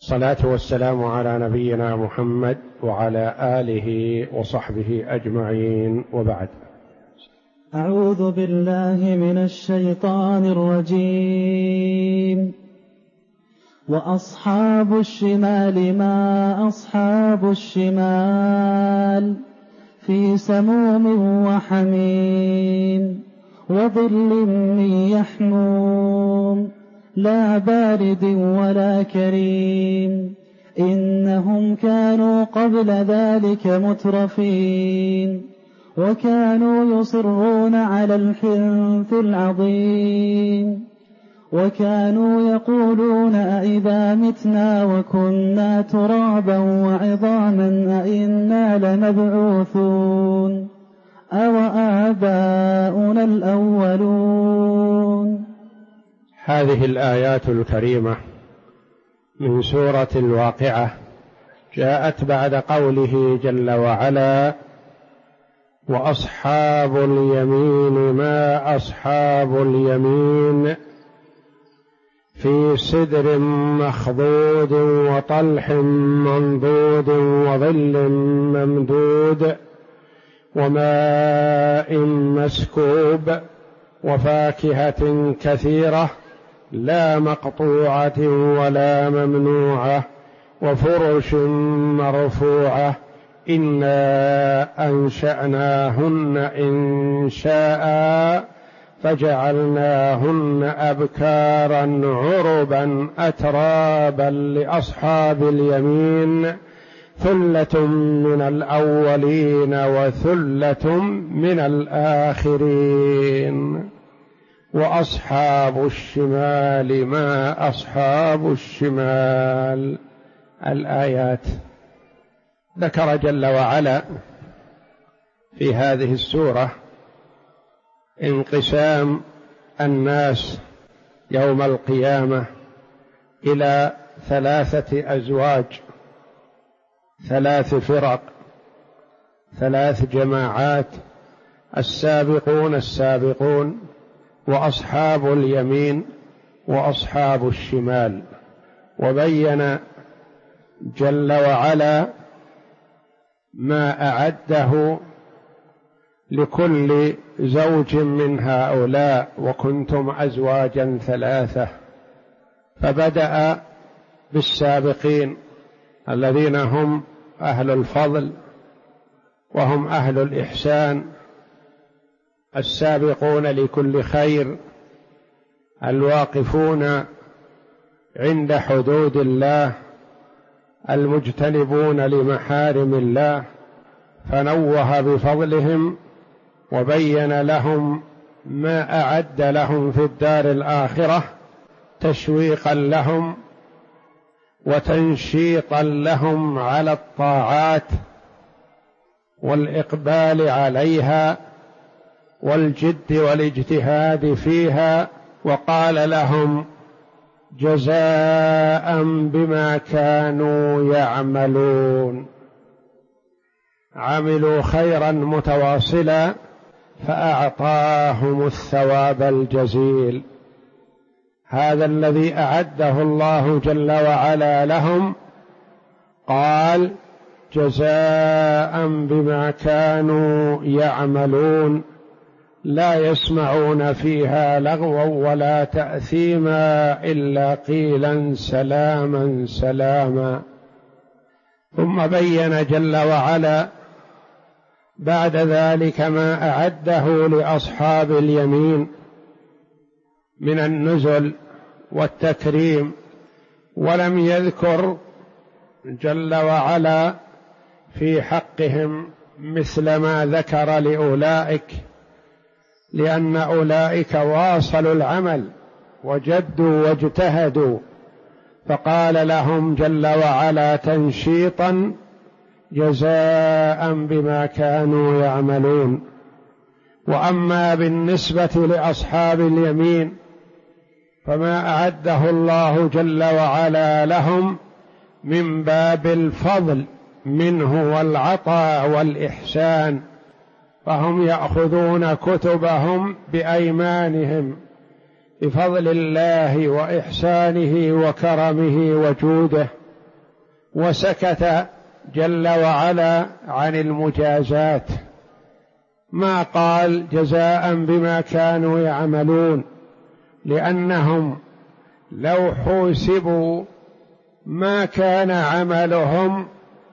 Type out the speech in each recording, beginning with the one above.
الصلاة والسلام على نبينا محمد وعلى آله وصحبه أجمعين، وبعد. أعوذ بالله من الشيطان الرجيم. وأصحاب الشمال ما أصحاب الشمال في سموم وحميم وظل من يحموم لا بارد ولا كريم إنهم كانوا قبل ذلك مترفين وكانوا يصرون على الحنث العظيم وكانوا يقولون أئذا متنا وكنا ترابا وعظاما أئنا لمبعوثون أو آباؤنا الأولون. هذه الآيات الكريمة من سورة الواقعة جاءت بعد قوله جل وعلا: وأصحاب اليمين ما أصحاب اليمين في سدر مخضود وطلح منضود وظل ممدود وماء مسكوب وفاكهة كثيرة لا مقطوعة ولا ممنوعة وفرش مرفوعة إنا أنشأناهن إنشاء فجعلناهن أبكارا عربا أترابا لأصحاب اليمين ثلة من الأولين وثلة من الآخرين. وأصحاب الشمال ما أصحاب الشمال. الآيات. ذكر جل وعلا في هذه السورة انقسام الناس يوم القيامة إلى 3 أزواج، 3 فرق، 3 جماعات: السابقون السابقون، وأصحاب اليمين، وأصحاب الشمال. وبين جل وعلا ما أعده لكل زوج من هؤلاء: وكنتم أزواجا 3. فبدأ بالسابقين الذين هم أهل الفضل وهم أهل الإحسان، السابقون لكل خير، الواقفون عند حدود الله، المجتنبون لمحارم الله. فنوه بفضلهم وبين لهم ما أعد لهم في الدار الآخرة تشويقا لهم وتنشيطا لهم على الطاعات والإقبال عليها والجد والاجتهاد فيها. وقال لهم: جزاء بما كانوا يعملون. عملوا خيرا متواصلا فأعطاهم الثواب الجزيل. هذا الذي أعده الله جل وعلا لهم. قال: جزاء بما كانوا يعملون، لا يسمعون فيها لغوا ولا تأثيما إلا قيلا سلاما سلاما. ثم بين جل وعلا بعد ذلك ما أعده لأصحاب اليمين من النزل والتكريم، ولم يذكر جل وعلا في حقهم مثل ما ذكر لأولئك، لأن أولئك واصلوا العمل وجدوا واجتهدوا، فقال لهم جل وعلا تنشيطا: جزاء بما كانوا يعملون. وأما بالنسبة لأصحاب اليمين فما أعده الله جل وعلا لهم من باب الفضل منه والعطاء والإحسان، فهم يأخذون كتبهم بأيمانهم بفضل الله وإحسانه وكرمه وجوده، وسكت جل وعلا عن المجازات، ما قال جزاء بما كانوا يعملون، لأنهم لو حوسبوا ما كان عملهم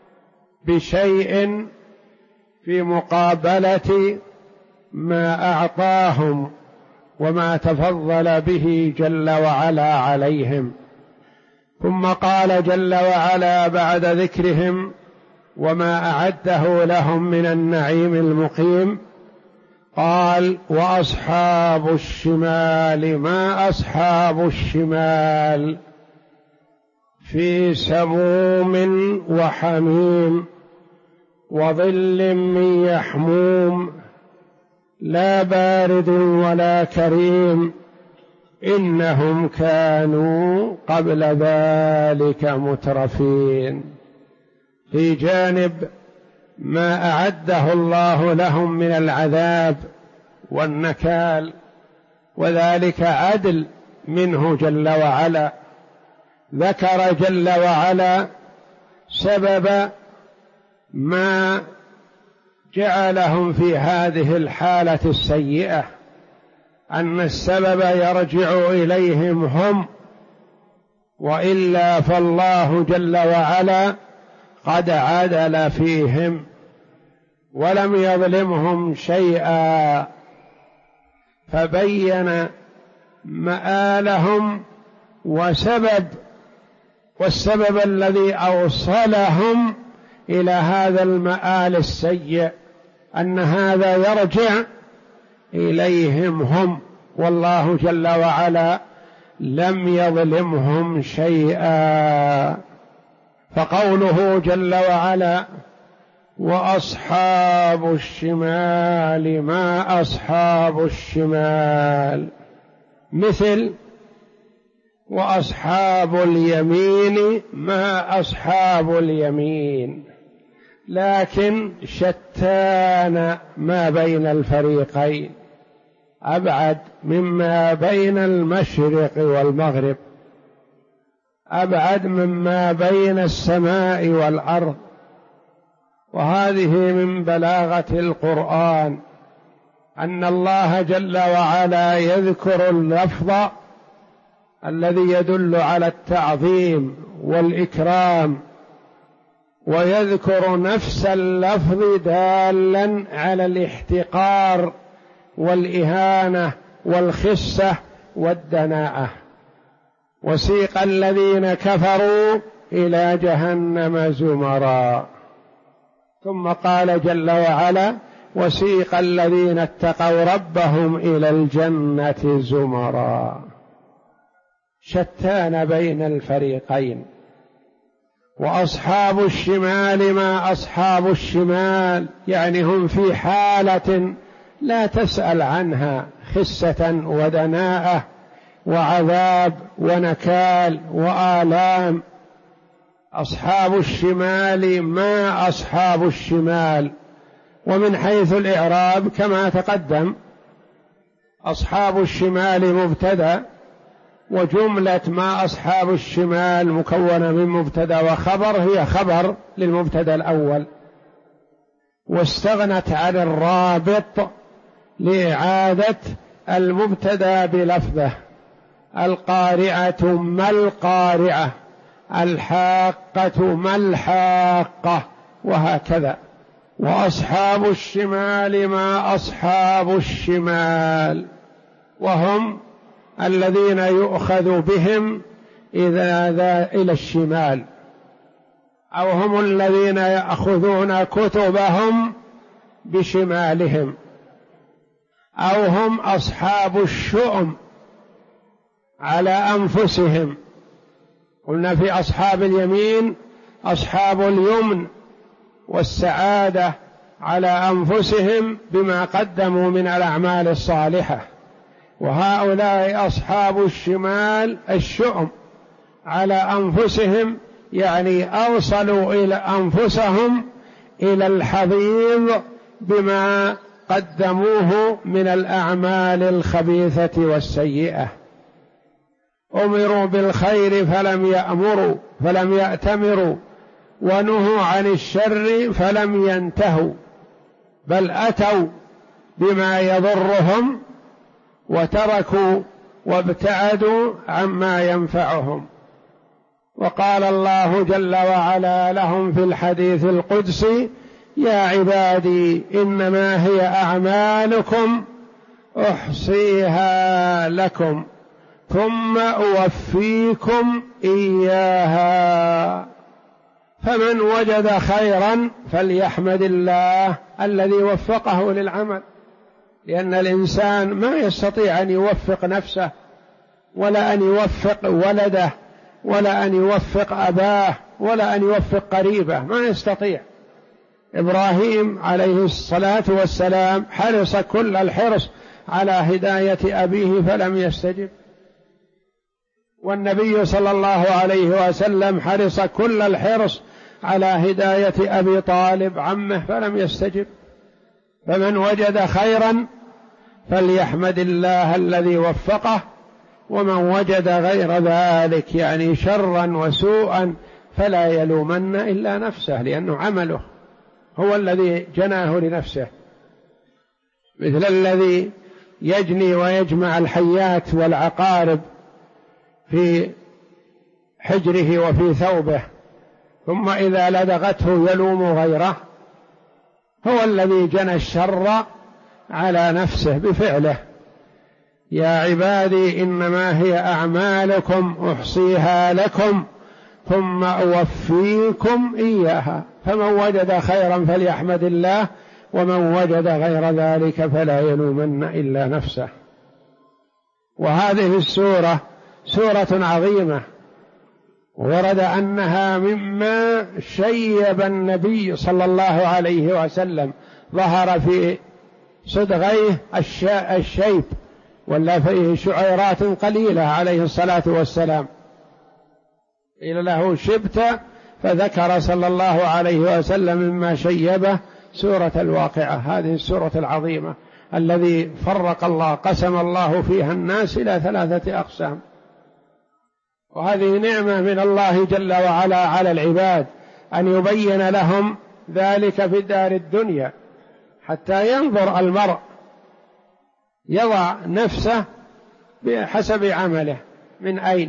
بشيء في مقابلة ما أعطاهم وما تفضل به جل وعلا عليهم. ثم قال جل وعلا بعد ذكرهم وما أعده لهم من النعيم المقيم، قال وأصحاب الشمال ما أصحاب الشمال في سموم وحميم وظل من يحموم لا بارد ولا كريم إنهم كانوا قبل ذلك مترفين. في جانب ما أعده الله لهم من العذاب والنكال، وذلك عدل منه جل وعلا، ذكر جل وعلا سبب ما جعلهم في هذه الحالة السيئة، أن السبب يرجع إليهم هم، وإلا فالله جل وعلا قد عدل فيهم ولم يظلمهم شيئا، فبين مآلهم والسبب الذي أوصلهم إلى هذا المآل السيء، أن هذا يرجع إليهم هم، والله جل وعلا لم يظلمهم شيئا. فقوله جل وعلا وأصحاب الشمال ما أصحاب الشمال، مثل وأصحاب اليمين ما أصحاب اليمين، لكن شتان ما بين الفريقين، أبعد مما بين المشرق والمغرب، أبعد مما بين السماء والأرض. وهذه من بلاغة القرآن أن الله جل وعلا يذكر اللفظ الذي يدل على التعظيم والإكرام، ويذكر نفس اللفظ دالا على الاحتقار والإهانة والخسة والدناءة. وسيق الذين كفروا إلى جهنم زمرا، ثم قال جل وعلا وسيق الذين اتقوا ربهم إلى الجنة زمرا، شتان بين الفريقين. وأصحاب الشمال ما أصحاب الشمال، يعني هم في حالة لا تسأل عنها، خسة ودناءة وعذاب ونكال وآلام. أصحاب الشمال ما أصحاب الشمال، ومن حيث الإعراب كما تقدم أصحاب الشمال مبتدأ، وجملة ما أصحاب الشمال مكونة من مبتدأ وخبر، هي خبر للمبتدأ الأول، واستغنت عن الرابط لإعادة المبتدأ بلفظه. القارعة ما القارعة، الحاقة ما الحاقة، وهكذا. وأصحاب الشمال ما أصحاب الشمال، وهم الذين يؤخذ بهم إذا إلى الشمال، أو هم الذين يأخذون كتبهم بشمالهم، أو هم أصحاب الشؤم على أنفسهم. قلنا في أصحاب اليمين أصحاب اليمن والسعادة على أنفسهم بما قدموا من الأعمال الصالحة، وهؤلاء أصحاب الشمال الشؤم على أنفسهم، يعني أوصلوا إلى أنفسهم إلى الحضيض بما قدموه من الأعمال الخبيثة والسيئة. أمروا بالخير فلم يأتمروا، ونهوا عن الشر فلم ينتهوا، بل أتوا بما يضرهم وتركوا وابتعدوا عما ينفعهم. وقال الله جل وعلا لهم في الحديث القدسي: يا عبادي إنما هي أعمالكم أحصيها لكم ثم أوفيكم إياها، فمن وجد خيرا فليحمد الله الذي وفقه للعمل، لأن الإنسان ما يستطيع أن يوفق نفسه ولا أن يوفق ولده ولا أن يوفق أباه ولا أن يوفق قريبه، ما يستطيع. إبراهيم عليه الصلاة والسلام حرص كل الحرص على هداية أبيه فلم يستجب، والنبي صلى الله عليه وسلم حرص كل الحرص على هداية أبي طالب عمه فلم يستجب. فمن وجد خيرا فليحمد الله الذي وفقه، ومن وجد غير ذلك يعني شرا وسوءا فلا يلومن إلا نفسه، لأنه عمله هو الذي جناه لنفسه، مثل الذي يجني ويجمع الحيات والعقارب في حجره وفي ثوبه، ثم إذا لدغته يلوم غيره، هو الذي جنى الشر على نفسه بفعله. يا عبادي إنما هي أعمالكم أحصيها لكم ثم أوفيكم إياها، فمن وجد خيرا فليحمد الله، ومن وجد غير ذلك فلا يلومن إلا نفسه. وهذه السورة سورة عظيمة، ورد أنها مما شيب النبي صلى الله عليه وسلم، ظهر في صدغيه الشيب، ولا فيه شعيرات قليلة عليه الصلاة والسلام، قيل له شبت، فذكر صلى الله عليه وسلم مما شيبه سورة الواقعة، هذه السورة العظيمة الذي فرق الله قسم الله فيها الناس إلى 3 أقسام. وهذه نعمة من الله جل وعلا على العباد، أن يبين لهم ذلك في الدار الدنيا، حتى ينظر المرء يضع نفسه بحسب عمله من أين.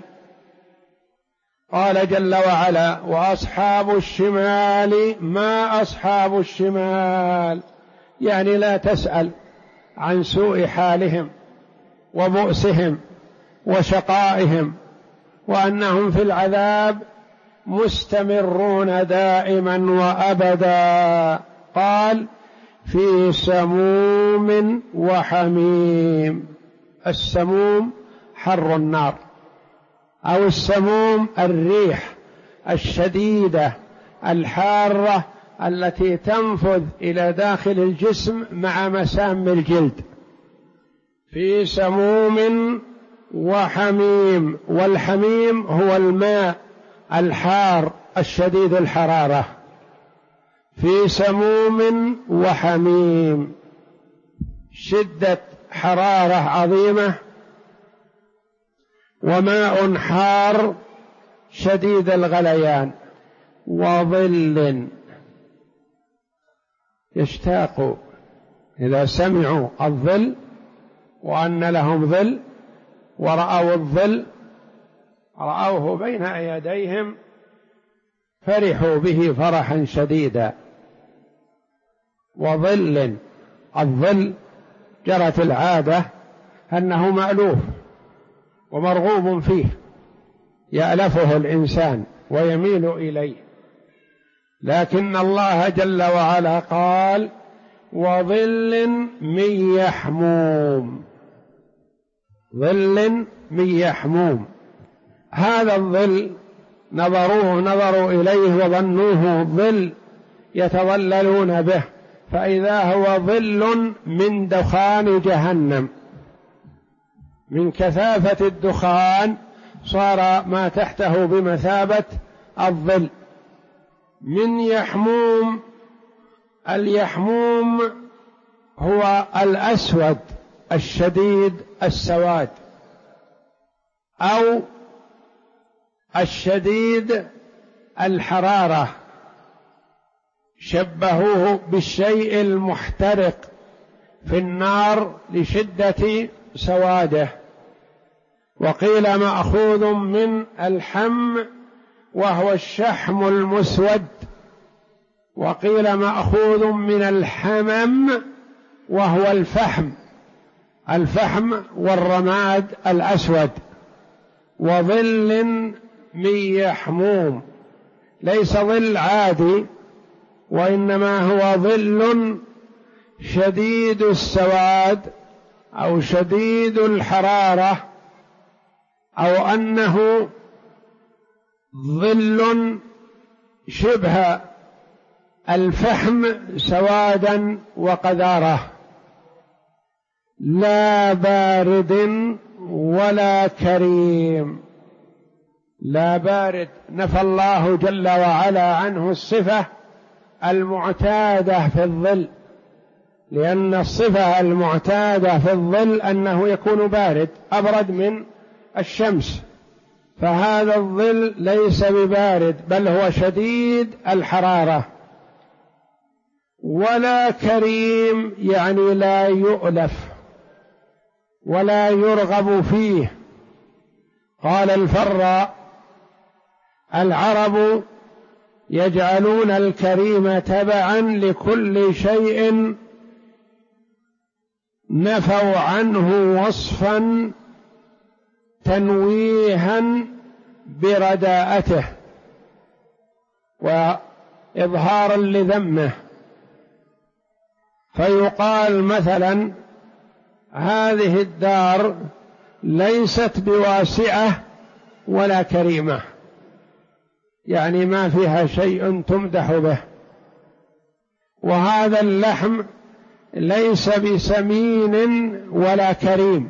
قال جل وعلا: وأصحاب الشمال ما أصحاب الشمال، يعني لا تسأل عن سوء حالهم وبؤسهم وشقائهم، وأنهم في العذاب مستمرون دائما وأبدا. قال: في سموم وحميم. السموم حر النار، أو السموم الريح الشديدة الحارة التي تنفذ إلى داخل الجسم مع مسام الجلد. في سموم وحميم، والحميم هو الماء الحار الشديد الحرارة. في سموم وحميم، شدة حرارة عظيمة، وماء حار شديد الغليان، وظل. يشتاق إذا سمعوا الظل وأن لهم ظل ورأوا الظل، رأوه بين يديهم فرحوا به فرحا شديدا. وظل، الظل جرت العادة أنه مألوف ومرغوب فيه، يألفه الإنسان ويميل إليه، لكن الله جل وعلا قال: وظل من يحموم. ظل من يحموم، هذا الظل نظروا إليه وظنوه ظل يتظللون به، فإذا هو ظل من دخان جهنم، من كثافة الدخان صار ما تحته بمثابة الظل. من يحموم، اليحموم هو الأسود الشديد السواد، أو الشديد الحرارة شبهوه بالشيء المحترق في النار لشدة سواده. وقيل مأخوذ من الحم وهو الشحم المسود، وقيل مأخوذ من الحمم وهو الفحم والرماد الأسود. وظل من يحموم، ليس ظل عادي، وإنما هو ظل شديد السواد أو شديد الحرارة، أو أنه ظل شبه الفحم سوادا وقذارة، لا بارد ولا كريم. لا بارد، نفى الله جل وعلا عنه الصفة المعتادة في الظل، لأن الصفة المعتادة في الظل أنه يكون بارد أبرد من الشمس، فهذا الظل ليس ببارد بل هو شديد الحرارة. ولا كريم يعني لا يؤلف ولا يرغب فيه. قال الفراء: العرب يجعلون الكريم تبعا لكل شيء نفوا عنه وصفا تنويها برداءته وإظهارا لذمه. فيقال مثلا: هذه الدار ليست بواسعة ولا كريمة، يعني ما فيها شيء تمدح به. وهذا اللحم ليس بسمين ولا كريم،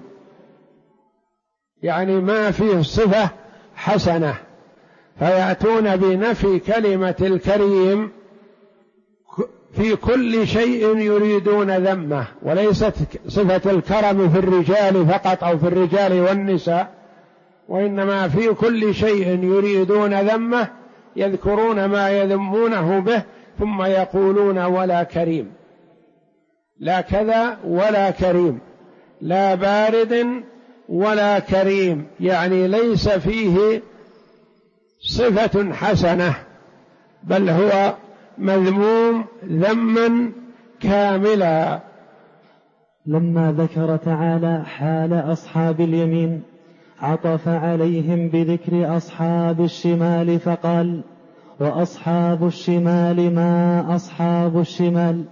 يعني ما فيه صفة حسنة، فيأتون بنفي كلمة الكريم في كل شيء يريدون ذمه. وليست صفة الكرم في الرجال فقط أو في الرجال والنساء، وإنما في كل شيء يريدون ذمه يذكرون ما يذمونه به ثم يقولون: ولا كريم، لا كذا ولا كريم، لا بارد ولا كريم، يعني ليس فيه صفة حسنة بل هو مذموم ذما كاملا. لما ذكر تعالى حال أصحاب اليمين عطف عليهم بذكر أصحاب الشمال فقال: وأصحاب الشمال ما أصحاب الشمال،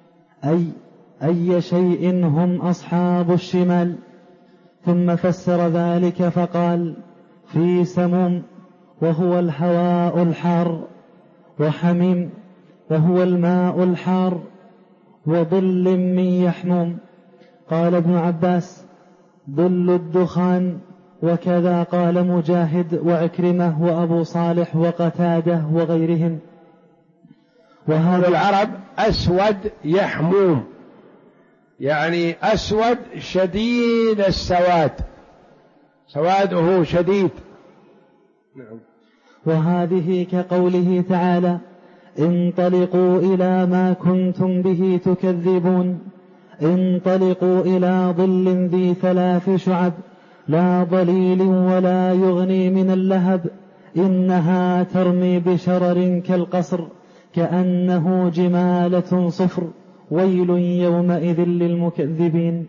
أي شيء هم أصحاب الشمال. ثم فسر ذلك فقال: في سموم وهو الهواء الحار، وحميم وهو الماء الحار، وظل من يحموم. قال ابن عباس: ظل الدخان. وكذا قال مجاهد وعكرمة وأبو صالح وقتادة وغيرهم. وهذا العرب أسود يحموم، يعني أسود شديد السواد، سواده شديد. نعم. وهذه كقوله تعالى: انطلقوا إلى ما كنتم به تكذبون، انطلقوا إلى ظل ذي 3 شعب لا ظليل ولا يغني من اللهب، إنها ترمي بشرر كالقصر كأنه جمالة صفر، ويل يومئذ للمكذبين.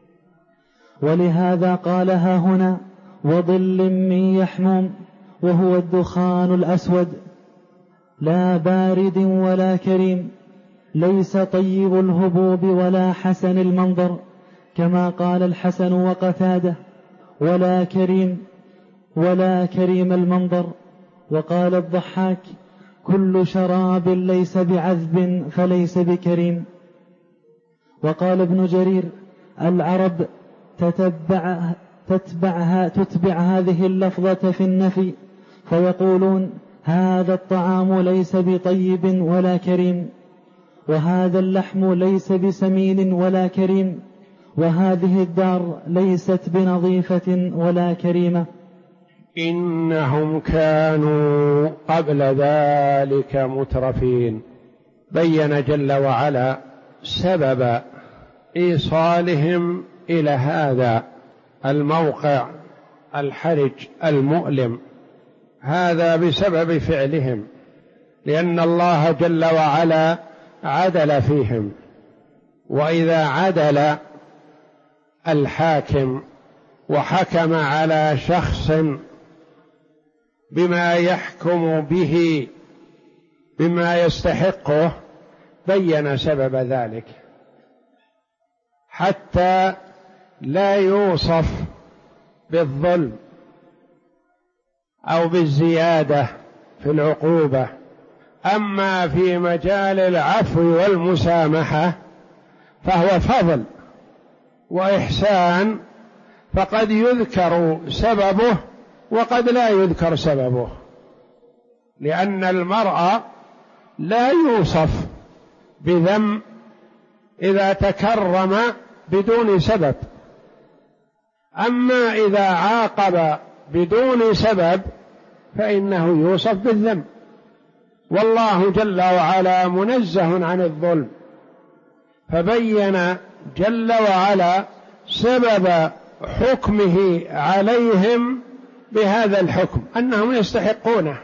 ولهذا قالها هنا: وظل من يحموم، وهو الدخان الأسود، لا بارد ولا كريم، ليس طيب الهبوب ولا حسن المنظر، كما قال الحسن وقتاده: ولا كريم المنظر. وقال الضحاك: كل شراب ليس بعذب فليس بكريم. وقال ابن جرير: العرب تتبع هذه اللفظة في النفي، فيقولون: هذا الطعام ليس بطيب ولا كريم، وهذا اللحم ليس بسمين ولا كريم، وهذه الدار ليست بنظيفة ولا كريمة. إنهم كانوا قبل ذلك مترفين. بين جل وعلا سبب إيصالهم إلى هذا الموقع الحرج المؤلم، هذا بسبب فعلهم، لأن الله جل وعلا عدل فيهم. وإذا عدل الحاكم وحكم على شخص بما يحكم به بما يستحقه بين سبب ذلك، حتى لا يوصف بالظلم أو بالزيادة في العقوبة. أما في مجال العفو والمسامحة فهو فضل وإحسان، فقد يذكر سببه وقد لا يذكر سببه، لأن المرء لا يوصف بذنب إذا تكرم بدون سبب، أما إذا عاقب بدون سبب فإنه يوصف بالذنب. والله جل وعلا منزه عن الظلم، فبين جل وعلا سبب حكمه عليهم بهذا الحكم أنهم يستحقونه،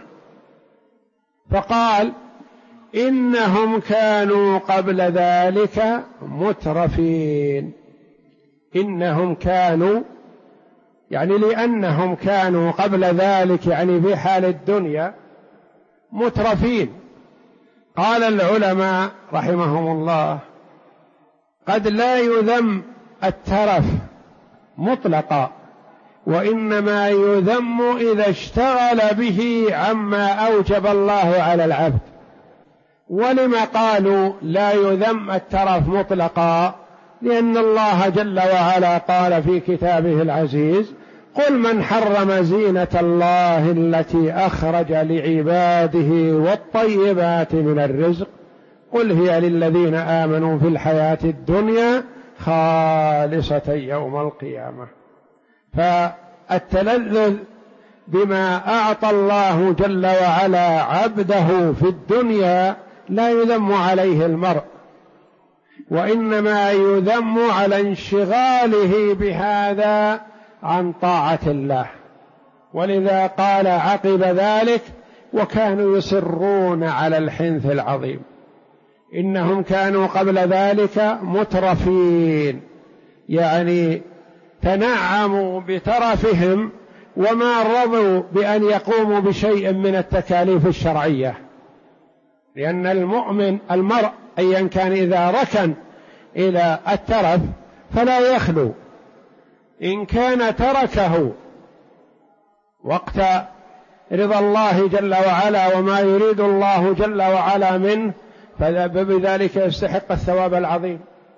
فقال إنهم كانوا قبل ذلك مترفين. إنهم كانوا يعني لأنهم كانوا قبل ذلك يعني في حال الدنيا مترفين. قال العلماء رحمهم الله قد لا يذم الترف مطلقا، وإنما يذم إذا اشتغل به عما أوجب الله على العبد. ولما قالوا لا يذم الترف مطلقا؟ لأن الله جل وعلا قال في كتابه العزيز قل من حرم زينة الله التي أخرج لعباده والطيبات من الرزق قل هي للذين آمنوا في الحياة الدنيا خالصة يوم القيامة. فالتلذذ بما أعطى الله جل وعلا عبده في الدنيا لا يذم عليه المرء، وإنما يذم على انشغاله بهذا عن طاعة الله. ولذا قال عقب ذلك وكانوا يصرون على الحنث العظيم. إنهم كانوا قبل ذلك مترفين، يعني تنعموا بترفهم وما رضوا بأن يقوموا بشيء من التكاليف الشرعية، لأن المرء أيا كان إذا ركن إلى الترف فلا يخلو، إن كان تركه وقت رضا الله جل وعلا وما يريد الله جل وعلا منه فبذلك يستحق الثواب العظيم.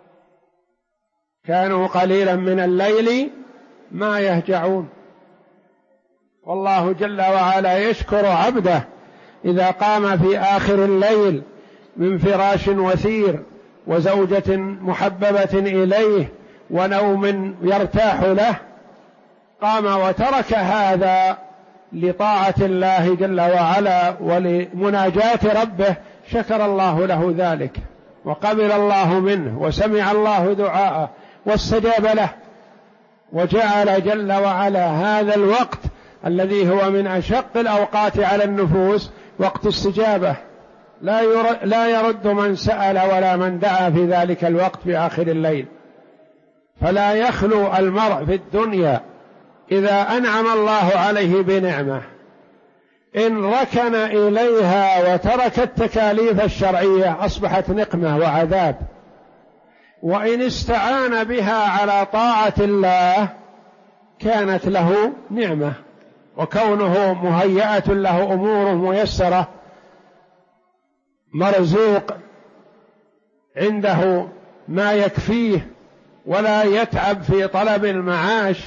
كانوا قليلا من الليل ما يهجعون، والله جل وعلا يشكر عبده إذا قام في آخر الليل من فراش وثير وزوجة محببة إليه ونوم يرتاح له، قام وترك هذا لطاعة الله جل وعلا ولمناجاة ربه، شكر الله له ذلك وقبل الله منه وسمع الله دعاءه واستجاب له، وجعل جل وعلا هذا الوقت الذي هو من أشق الأوقات على النفوس وقت استجابة، لا يرد من سأل ولا من دعا في ذلك الوقت في آخر الليل. فلا يخلو المرء في الدنيا إذا أنعم الله عليه بنعمة إن ركن إليها وترك التكاليف الشرعية أصبحت نقمة وعذاب، وإن استعان بها على طاعة الله كانت له نعمة، وكونه مهيئة له أمور ميسرة مرزوق عنده ما يكفيه ولا يتعب في طلب المعاش،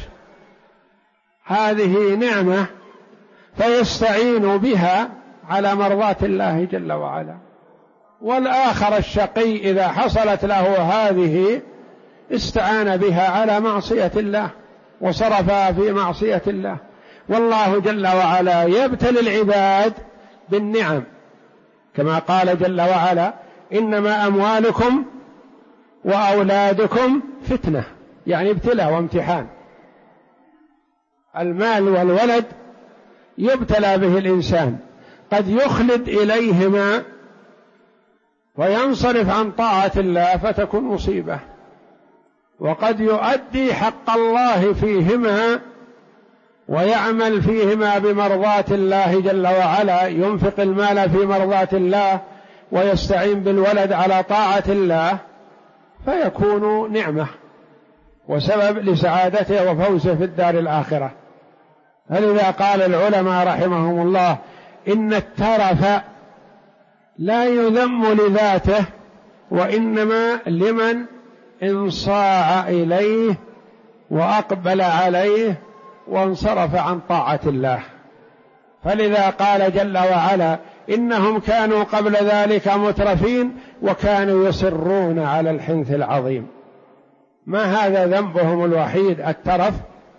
هذه نعمة فيستعين بها على مرضاة الله جل وعلا. والآخر الشقي إذا حصلت له هذه استعان بها على معصية الله وصرفها في معصية الله. والله جل وعلا يبتلي العباد بالنعم، كما قال جل وعلا إنما أموالكم وأولادكم فتنة، يعني ابتلاء وامتحان. المال والولد يبتلى به الإنسان، قد يخلد إليهما وينصرف عن طاعة الله فتكون مصيبة، وقد يؤدي حق الله فيهما ويعمل فيهما بمرضاة الله جل وعلا، ينفق المال في مرضاة الله ويستعين بالولد على طاعة الله، فيكون نعمة وسبب لسعادته وفوزه في الدار الآخرة. فلذا قال العلماء رحمهم الله إن الترف لا يذم لذاته، وإنما لمن انصاع إليه وأقبل عليه وانصرف عن طاعة الله. فلذا قال جل وعلا إنهم كانوا قبل ذلك مترفين وكانوا يصرون على الحنث العظيم. ما هذا ذنبهم الوحيد الترف،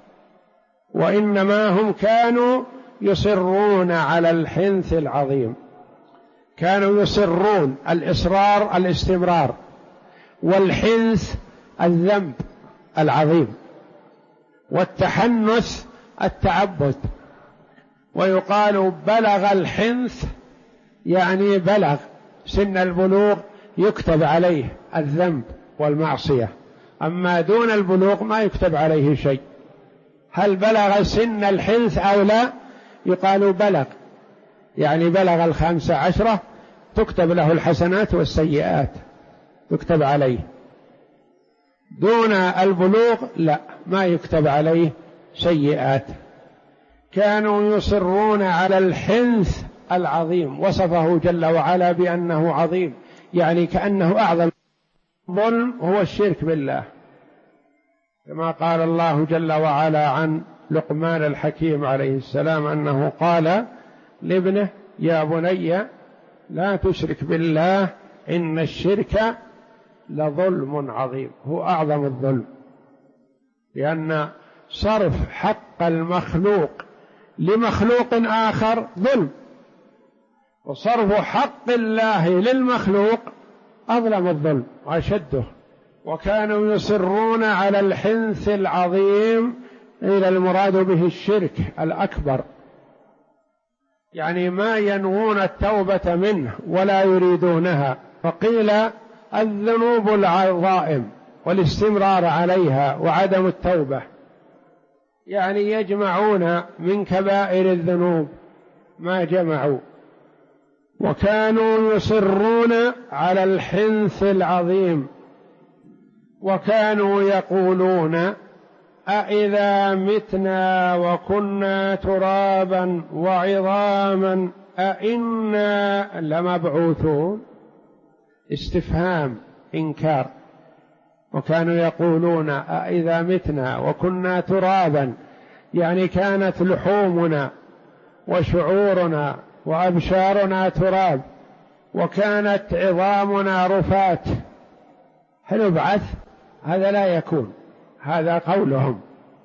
وإنما هم كانوا يصرون على الحنث العظيم. كانوا يصرون، الإصرار الاستمرار، والحنث الذنب العظيم، والتحنث التعبد. ويقال بلغ الحنث يعني بلغ سن البلوغ يكتب عليه الذنب والمعصية، أما دون البلوغ ما يكتب عليه شيء. هل بلغ سن الحنث أو لا؟ يقال بلغ، يعني بلغ 15 تكتب له الحسنات والسيئات يكتب عليه. دون البلوغ لا، ما يكتب عليه سيئات. كانوا يصرون على الحنث العظيم، وصفه جل وعلا بأنه عظيم، يعني كأنه أعظم ظلم هو الشرك بالله، كما قال الله جل وعلا عن لقمان الحكيم عليه السلام أنه قال لابنه يا بني لا تشرك بالله إن الشرك لظلم عظيم. هو أعظم الظلم، لأن صرف حق المخلوق لمخلوق آخر ظلم، وصرف حق الله للمخلوق أظلم الظلم وأشده. وكانوا يصرون على الحنث العظيم، إلى المراد به الشرك الأكبر، يعني ما ينوون التوبة منه ولا يريدونها. فقيل الذنوب العظائم والاستمرار عليها وعدم التوبة، يعني يجمعون من كبائر الذنوب ما جمعوا. وكانوا يصرون على الحنث العظيم، وكانوا يقولون أإذا متنا وكنا ترابا وعظاما أإنا لمبعوثون. استفهام إنكار. وكانوا يقولون أإذا متنا وكنا ترابا، يعني كانت لحومنا وشعورنا وأبشارنا تراب، وكانت عظامنا رفات، هل نبعث؟ هذا لا يكون. هذا قولهم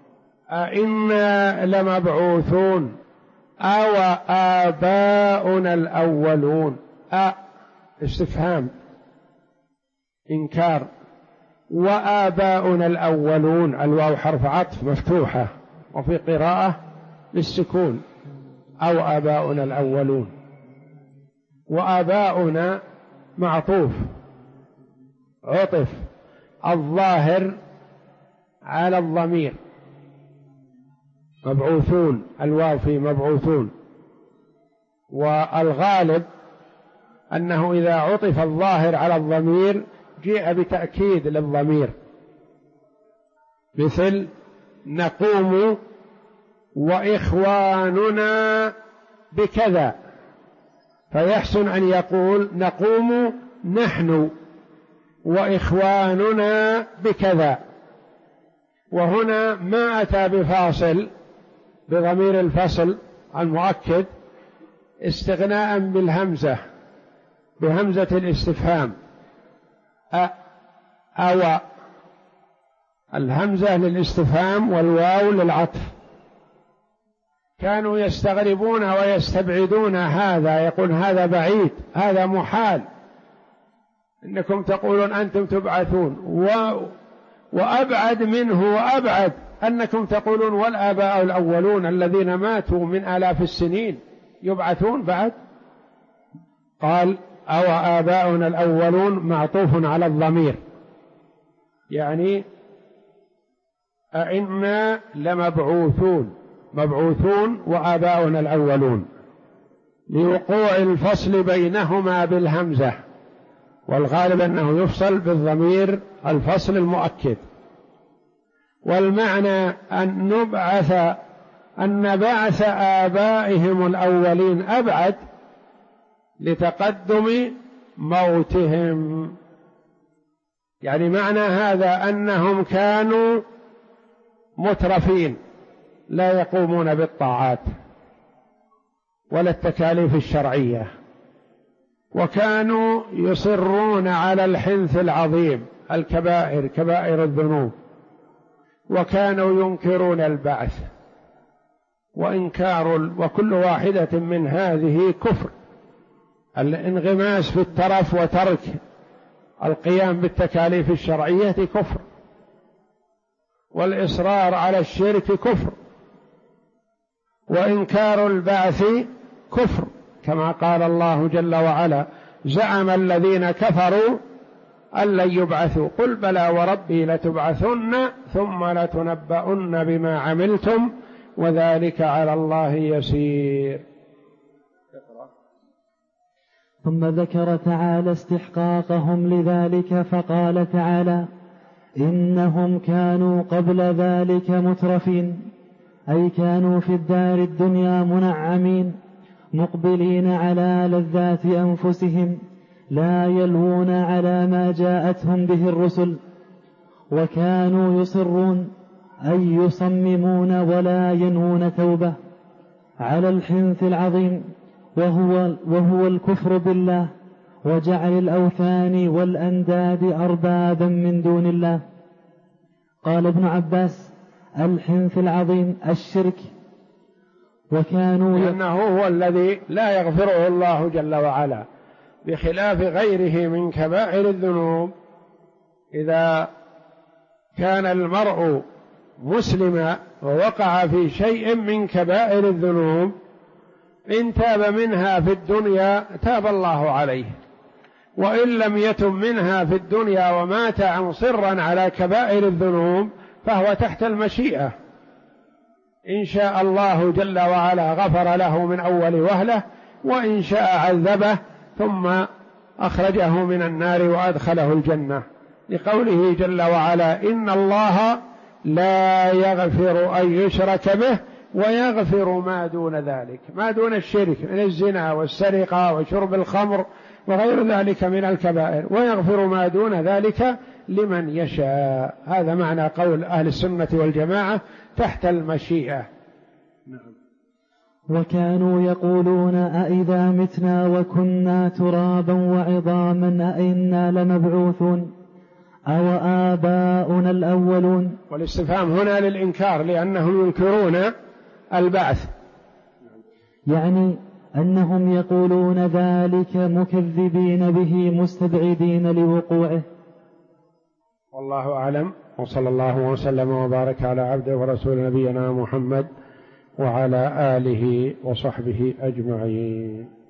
أئنا لمبعوثون أو آباؤنا الأولون. استفهام إنكار. وآباؤنا الأولون، الواو حرف عطف مفتوحة، وفي قراءة بالسكون أو آباؤنا الأولون. وآباؤنا معطوف عطف الظاهر على الضمير، مبعوثون، الواو في مبعوثون. والغالب أنه إذا عطف الظاهر على الضمير جاء بتأكيد للضمير، مثل نقوم وإخواننا بكذا، فيحسن أن يقول نقوم نحن وإخواننا بكذا. وهنا ما أتى بفاصل بضمير الفصل المؤكد، استغناء بالهمزة، بهمزة الاستفهام أو الهمزة للاستفهام والواو للعطف. كانوا يستغربون ويستبعدون هذا، يقول هذا بعيد، هذا محال، إنكم تقولون أنتم تبعثون، وأبعد منه وأبعد أنكم تقولون والآباء الأولون الذين ماتوا من آلاف السنين يبعثون بعد. قال أو آباؤنا الأولون معطوف على الضمير، يعني أئنا لمبعوثون، مبعوثون وآباؤنا الأولون، لوقوع الفصل بينهما بالهمزة، والغالب أنه يفصل بالضمير الفصل المؤكد. والمعنى أن بعث آبائهم الأولين أبعد لتقدم موتهم، يعني معنى هذا أنهم كانوا مترفين لا يقومون بالطاعات ولا التكاليف الشرعية، وكانوا يصرون على الحنث العظيم الكبائر، كبائر الذنوب، وكانوا ينكرون البعث وكل واحدة من هذه كفر. الانغماس في الترف وترك القيام بالتكاليف الشرعية كفر، والإصرار على الشرك كفر، وإنكار البعث كفر، كما قال الله جل وعلا زعم الذين كفروا أن لن يبعثوا قل بلى وربي لتبعثن ثم لتنبؤن بما عملتم وذلك على الله يسير. ثم ذكر تعالى استحقاقهم لذلك فقال تعالى إنهم كانوا قبل ذلك مترفين، أي كانوا في الدار الدنيا منعمين مقبلين على لذات أنفسهم لا يلوون على ما جاءتهم به الرسل، وكانوا يصرون أي يصممون ولا ينوون توبة على الحنث العظيم وهو الكفر بالله وجعل الأوثان والأنداد أربابا من دون الله. قال ابن عباس الحنث العظيم الشرك، وكانوا لأنه هو الذي لا يغفره الله جل وعلا، بخلاف غيره من كبائر الذنوب. إذا كان المرء مسلما ووقع في شيء من كبائر الذنوب إن تاب منها في الدنيا تاب الله عليه، وإن لم يتب منها في الدنيا ومات مصرا على كبائر الذنوب فهو تحت المشيئة، إن شاء الله جل وعلا غفر له من أول وهلة، وإن شاء عذبه ثم أخرجه من النار وأدخله الجنة، لقوله جل وعلا إن الله لا يغفر أن يشرك به ويغفر ما دون ذلك، ما دون الشرك من الزنا والسرقة وشرب الخمر وغير ذلك من الكبائر، ويغفر ما دون ذلك لمن يشاء. هذا معنى قول أهل السنة والجماعة تحت المشيئة. نعم. وكانوا يقولون أئذا متنا وكنا ترابا وعظاما أئنا لمبعوثون أو آباؤنا الأولون. والاستفهام هنا للإنكار لأنهم ينكرون البعث، يعني أنهم يقولون ذلك مكذبين به مستبعدين لوقوعه. والله أعلم، وصلى الله وسلم وبارك على عبده ورسول نبينا محمد وعلى آله وصحبه أجمعين.